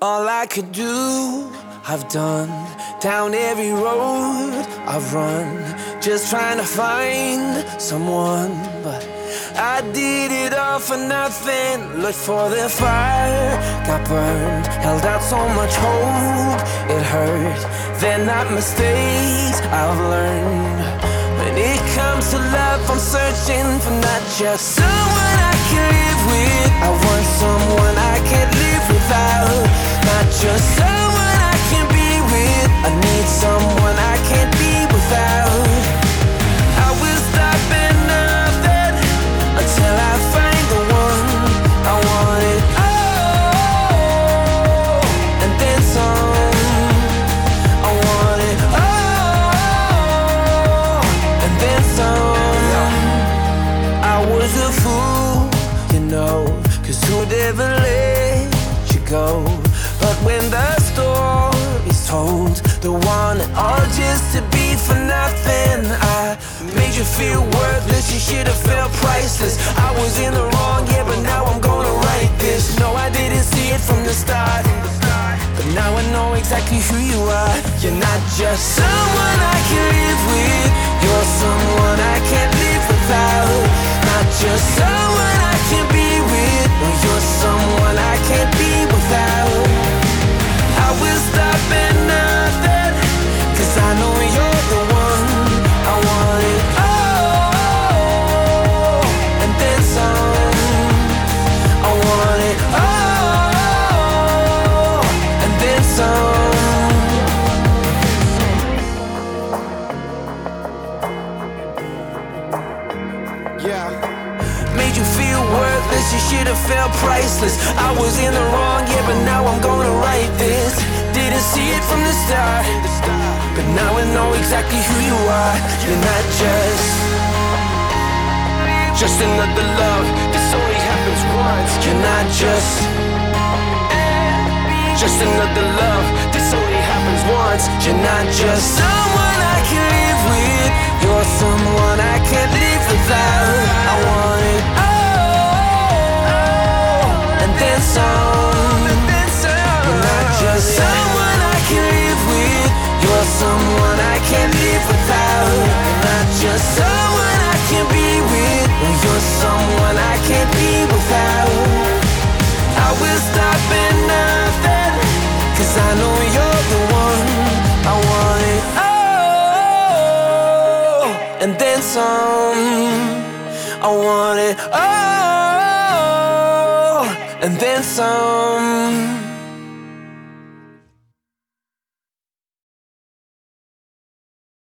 All I could do, I've done. Down every road I've run, just trying to find someone. But I did it all for nothing. Looked for the fire, got burned. Held out so much hope, it hurt. They're not mistakes I've learned. When it comes to love, I'm searching for not just someone I can live with. I want someone I can't live without. Not just someone I can be with. I need someone I can't be without. I will stop at nothing until I find the one. I want it all, and then some. I want it all, and then some. I was a fool, you know, 'cause who'd ever let you go? But when the story's told, the one all just to be for nothing. I made you feel worthless, you should have felt priceless. I was in the wrong, yeah, but now I'm gonna write this. No, I didn't see it from the start, but now I know exactly who you are. You're not just someone I can live with. You're someone I can't live without. Not just someone I can be with. Well, you're someone I can't be without. I will stop at nothing, 'cause I know you're the one. I want it all, and then some. I want it all, and then some. Yeah. Made you feel worthless, you should have felt priceless. I was in the wrong, yeah, but now I'm gonna write this. Didn't see it from the start, but now I know exactly who you are. You're not just another love. This only happens once. You're not just another love. This only happens once. You're not just someone I can live with. You're someone I can't live without. I want it all, and then some. You're not just someone I can live with. You're someone I can't live without. You're not just someone I can be with. You're someone I can't be without. I will stop at nothing, 'cause I know you're the one. I want it all, and then some. I want it all, and then some.